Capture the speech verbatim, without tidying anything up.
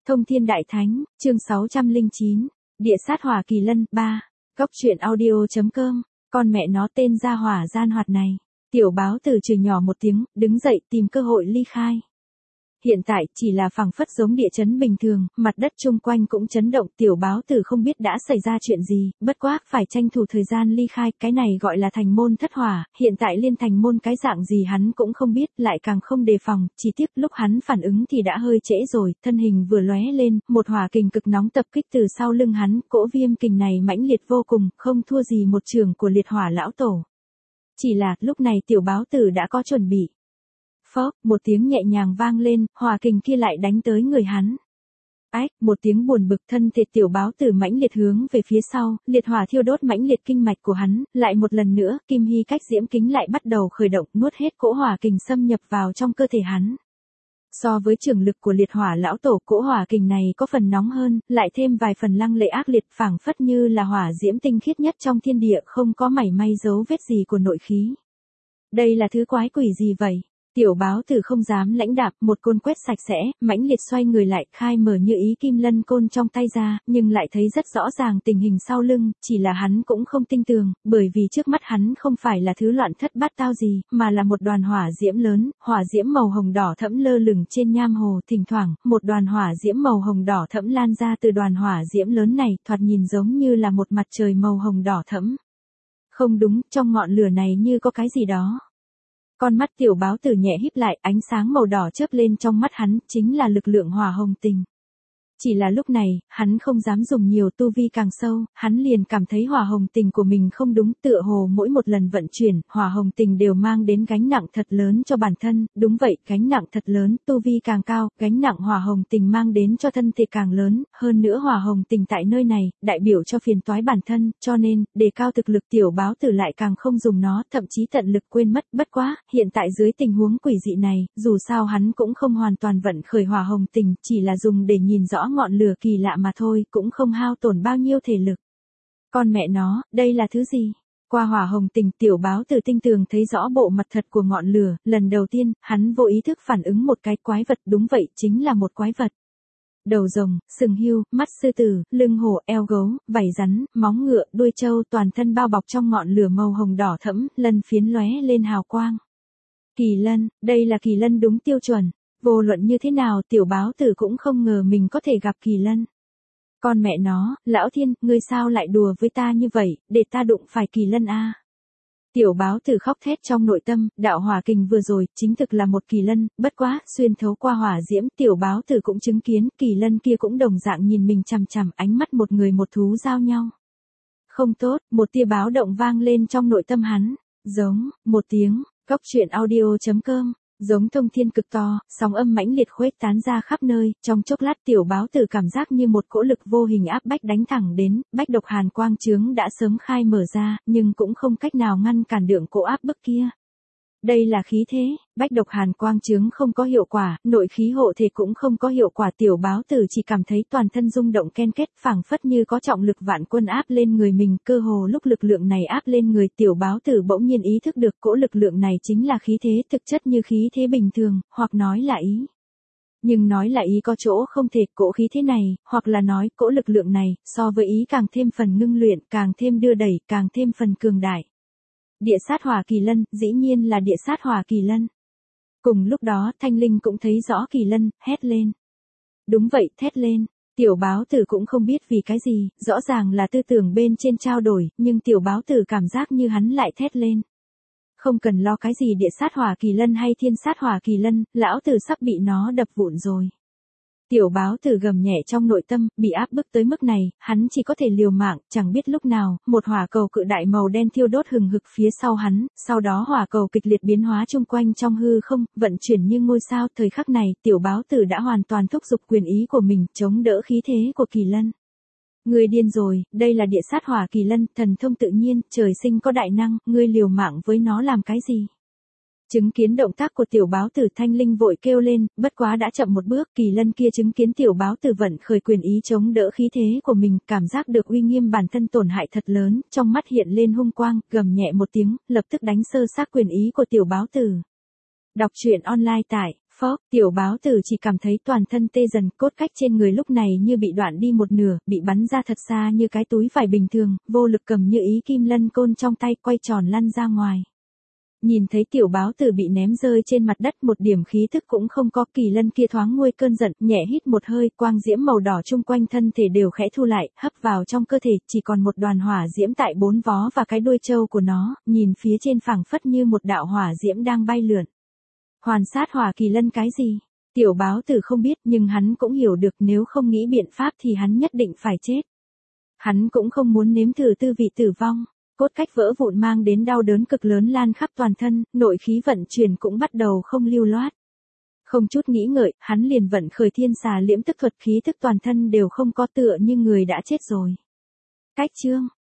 Thông Thiên Đại Thánh, chương sáu trăm lẻ chín, Địa sát hỏa kỳ lân, ba, Góc truyện audio.com, con mẹ nó tên gia hỏa gian hoạt này. Tiểu báo tử chửi nhỏ một tiếng, đứng dậy tìm cơ hội ly khai. Hiện tại, chỉ là phảng phất giống địa chấn bình thường, mặt đất chung quanh cũng chấn động, tiểu báo tử không biết đã xảy ra chuyện gì, bất quá, phải tranh thủ thời gian ly khai, cái này gọi là thành môn thất hỏa, hiện tại liên thành môn cái dạng gì hắn cũng không biết, lại càng không đề phòng, chỉ tiếc lúc hắn phản ứng thì đã hơi trễ rồi, thân hình vừa lóe lên, một hỏa kình cực nóng tập kích từ sau lưng hắn, cỗ viêm kình này mãnh liệt vô cùng, không thua gì một trường của liệt hỏa lão tổ. Chỉ là, lúc này tiểu báo tử đã có chuẩn bị. Phốc, một tiếng nhẹ nhàng vang lên, hỏa kình kia lại đánh tới người hắn. Ách, một tiếng buồn bực, thân thể tiểu báo tử mãnh liệt hướng về phía sau, liệt hỏa thiêu đốt mãnh liệt kinh mạch của hắn, lại một lần nữa, kim hy cách diễm kính lại bắt đầu khởi động, nuốt hết cỗ hỏa kình xâm nhập vào trong cơ thể hắn. So với trường lực của liệt hỏa lão tổ, cỗ hỏa kình này có phần nóng hơn, lại thêm vài phần lăng lệ ác liệt, phảng phất như là hỏa diễm tinh khiết nhất trong thiên địa, không có mảy may dấu vết gì của nội khí. Đây là thứ quái quỷ gì vậy? Tiểu báo tử không dám lãnh đạp, một côn quét sạch sẽ, mãnh liệt xoay người lại, khai mở như ý kim lân côn trong tay ra, nhưng lại thấy rất rõ ràng tình hình sau lưng, chỉ là hắn cũng không tin tường, bởi vì trước mắt hắn không phải là thứ loạn thất bát tao gì, mà là một đoàn hỏa diễm lớn, hỏa diễm màu hồng đỏ thẫm lơ lửng trên nham hồ, thỉnh thoảng, một đoàn hỏa diễm màu hồng đỏ thẫm lan ra từ đoàn hỏa diễm lớn này, thoạt nhìn giống như là một mặt trời màu hồng đỏ thẫm. Không đúng, trong ngọn lửa này như có cái gì đó. Con mắt tiểu báo tử nhẹ híp lại, ánh sáng màu đỏ chớp lên trong mắt hắn, chính là lực lượng hỏa hồng tình. Chỉ là lúc này, hắn không dám dùng nhiều, tu vi càng sâu, hắn liền cảm thấy hỏa hồng tình của mình không đúng, tựa hồ mỗi một lần vận chuyển, hỏa hồng tình đều mang đến gánh nặng thật lớn cho bản thân, đúng vậy, gánh nặng thật lớn, tu vi càng cao, gánh nặng hỏa hồng tình mang đến cho thân thể càng lớn, hơn nữa hỏa hồng tình tại nơi này, đại biểu cho phiền toái bản thân, cho nên, đề cao thực lực tiểu báo tử lại càng không dùng nó, thậm chí tận lực quên mất, bất quá, hiện tại dưới tình huống quỷ dị này, dù sao hắn cũng không hoàn toàn vận khởi hỏa hồng tình, chỉ là dùng để nhìn rõ ngọn lửa kỳ lạ mà thôi, cũng không hao tổn bao nhiêu thể lực. Con mẹ nó, đây là thứ gì? Qua hỏa hồng tình, tiểu báo tử tinh tường thấy rõ bộ mặt thật của ngọn lửa, lần đầu tiên, hắn vô ý thức phản ứng một cái quái vật, đúng vậy, chính là một quái vật. Đầu rồng, sừng hươu, mắt sư tử, lưng hổ, eo gấu, vảy rắn, móng ngựa, đuôi trâu, toàn thân bao bọc trong ngọn lửa màu hồng đỏ thẫm, lân phiến lóe lên hào quang. Kỳ lân, đây là kỳ lân đúng tiêu chuẩn. Vô luận như thế nào, tiểu báo tử cũng không ngờ mình có thể gặp kỳ lân. Con mẹ nó, lão thiên, ngươi sao lại đùa với ta như vậy, để ta đụng phải kỳ lân a? Tiểu báo tử khóc thét trong nội tâm, đạo hỏa kình vừa rồi, chính thực là một kỳ lân, bất quá, xuyên thấu qua hỏa diễm, tiểu báo tử cũng chứng kiến, kỳ lân kia cũng đồng dạng nhìn mình chằm chằm, ánh mắt một người một thú giao nhau. Không tốt, một tia báo động vang lên trong nội tâm hắn, giống, một tiếng, Góc truyện audio.com. Giống thông thiên cực to, sóng âm mãnh liệt khuếch tán ra khắp nơi, trong chốc lát tiểu báo tử cảm giác như một cỗ lực vô hình áp bách đánh thẳng đến, bách độc hàn quang chướng đã sớm khai mở ra, nhưng cũng không cách nào ngăn cản được cỗ áp bức kia. Đây là khí thế, bách độc hàn quang chướng không có hiệu quả, nội khí hộ thể cũng không có hiệu quả, tiểu báo tử chỉ cảm thấy toàn thân rung động ken kết, phảng phất như có trọng lực vạn quân áp lên người mình, cơ hồ lúc lực lượng này áp lên người, tiểu báo tử bỗng nhiên ý thức được cỗ lực lượng này chính là khí thế, thực chất như khí thế bình thường, hoặc nói là ý. Nhưng nói là ý có chỗ không thể, cỗ khí thế này, hoặc là nói cỗ lực lượng này, so với ý càng thêm phần ngưng luyện, càng thêm đưa đẩy, càng thêm phần cường đại. Địa sát hỏa kỳ lân, dĩ nhiên là địa sát hỏa kỳ lân. Cùng lúc đó, Thanh Linh cũng thấy rõ kỳ lân, hét lên. Đúng vậy, thét lên. Tiểu báo tử cũng không biết vì cái gì, rõ ràng là tư tưởng bên trên trao đổi, nhưng tiểu báo tử cảm giác như hắn lại thét lên. Không cần lo cái gì địa sát hỏa kỳ lân hay thiên sát hỏa kỳ lân, lão tử sắp bị nó đập vụn rồi. Tiểu báo tử gầm nhẹ trong nội tâm, bị áp bức tới mức này, hắn chỉ có thể liều mạng, chẳng biết lúc nào, một hỏa cầu cự đại màu đen thiêu đốt hừng hực phía sau hắn, sau đó hỏa cầu kịch liệt biến hóa chung quanh trong hư không, vận chuyển như ngôi sao, thời khắc này, tiểu báo tử đã hoàn toàn thúc giục quyền ý của mình, chống đỡ khí thế của kỳ lân. Ngươi điên rồi, đây là địa sát hỏa kỳ lân, thần thông tự nhiên, trời sinh có đại năng, ngươi liều mạng với nó làm cái gì? Chứng kiến động tác của tiểu báo tử, Thanh Linh vội kêu lên, bất quá đã chậm một bước, kỳ lân kia chứng kiến tiểu báo tử vận khởi quyền ý chống đỡ khí thế của mình, cảm giác được uy nghiêm bản thân tổn hại thật lớn, trong mắt hiện lên hung quang, gầm nhẹ một tiếng, lập tức đánh sơ xác quyền ý của tiểu báo tử. Đọc truyện online tại Phốc, tiểu báo tử chỉ cảm thấy toàn thân tê dần, cốt cách trên người lúc này như bị đoạn đi một nửa, bị bắn ra thật xa như cái túi vải bình thường, vô lực cầm như ý kim lân côn trong tay quay tròn lăn ra ngoài. Nhìn thấy tiểu báo tử bị ném rơi trên mặt đất, một điểm khí thức cũng không có, Kỳ Lân kia thoáng nguôi cơn giận, nhẹ hít một hơi, quang diễm màu đỏ chung quanh thân thể đều khẽ thu lại, hấp vào trong cơ thể, chỉ còn một đoàn hỏa diễm tại bốn vó và cái đuôi trâu của nó, nhìn phía trên phảng phất như một đạo hỏa diễm đang bay lượn. Hoàn sát hỏa kỳ lân cái gì? Tiểu báo tử không biết, nhưng hắn cũng hiểu được nếu không nghĩ biện pháp thì hắn nhất định phải chết. Hắn cũng không muốn nếm thử tư vị tử vong. Cốt cách vỡ vụn mang đến đau đớn cực lớn lan khắp toàn thân, nội khí vận chuyển cũng bắt đầu không lưu loát. Không chút nghĩ ngợi, hắn liền vận khởi thiên xà liễm tức thuật, khí thức toàn thân đều không có, tựa như người đã chết rồi. Cách chương